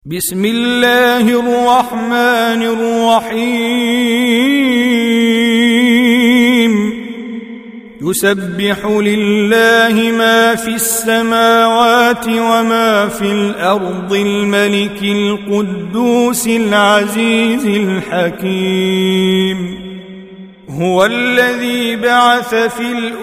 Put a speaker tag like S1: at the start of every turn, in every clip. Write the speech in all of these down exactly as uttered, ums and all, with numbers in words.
S1: بسم الله الرحمن الرحيم يسبح لله ما في السماوات وما في الأرض الملك القدوس العزيز الحكيم هو الذي بعث في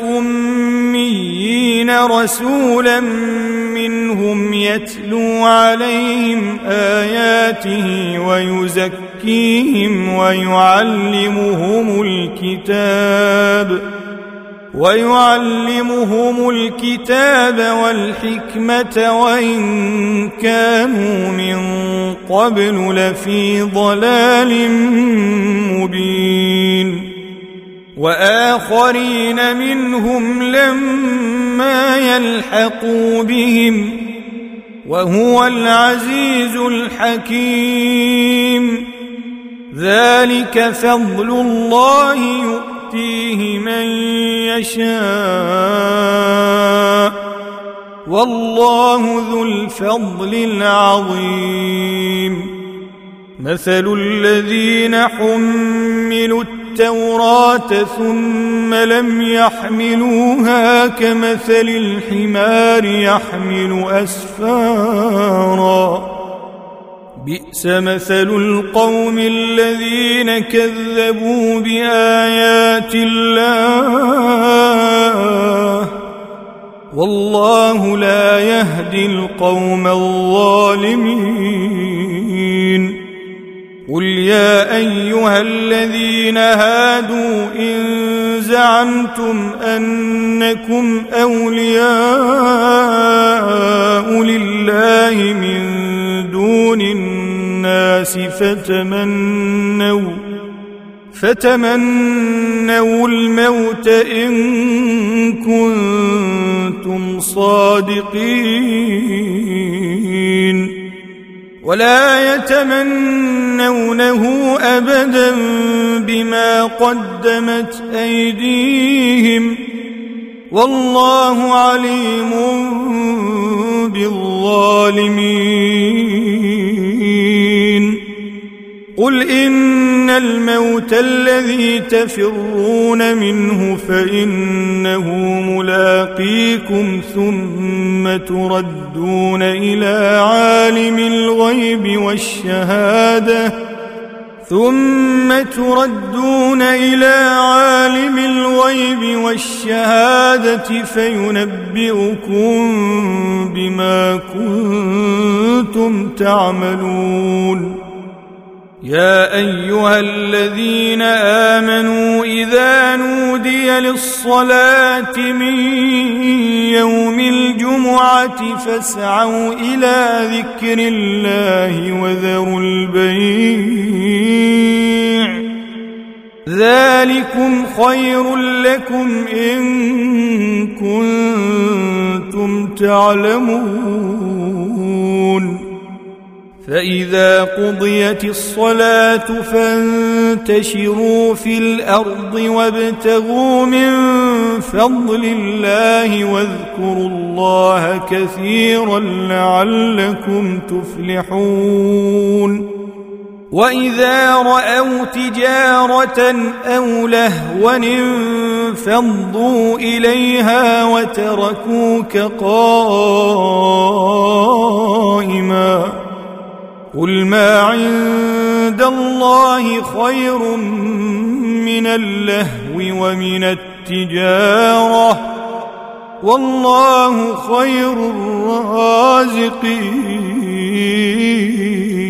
S1: الأميين رسولا منهم يتلو عليهم آياته ويزكيهم ويعلمهم الكتاب ويعلمهم الكتاب والحكمة وإن كانوا من قبل لفي ضلال مبين وآخرين منهم لما يلحقوا بهم وهو العزيز الحكيم ذلك فضل الله يؤتيه من يشاء والله ذو الفضل العظيم مثل الذين حملوا التوراة ثم لم يحملوها كمثل الحمار يحمل أسفارا بئس مثل القوم الذين كذبوا بآيات الله والله لا يهدي القوم الظالمين قل يا أيها الذين هادوا إن زعمتم أنكم أولياء لله من دون الناس فتمنوا فتمنوا الموت إن كنتم صادقين ولا يتمنونه أبدا بما قدمت أيديهم والله عليم بالظالمين قل إن الموت الذي تفرون منه فإنه ملاقيكم ثم تردون إلى عالم الغيب والشهادة ثم تردون إلى عالم الغيب والشهادة فينبئكم بما كنتم تعملون يا أيها الذين آمنوا إذا نودي للصلاة من يوم الجمعة فاسعوا إلى ذكر الله وذروا البيع ذلكم خير لكم إن كنتم تعلمون فإذا قضيت الصلاة فانتشروا في الأرض وابتغوا من فضل الله واذكروا الله كثيرا لعلكم تفلحون وإذا رأوا تجارة أو لهوا انفضوا إليها وتركوك قائما قل ما عند الله خير من اللهو ومن التجارة والله خير الرازقين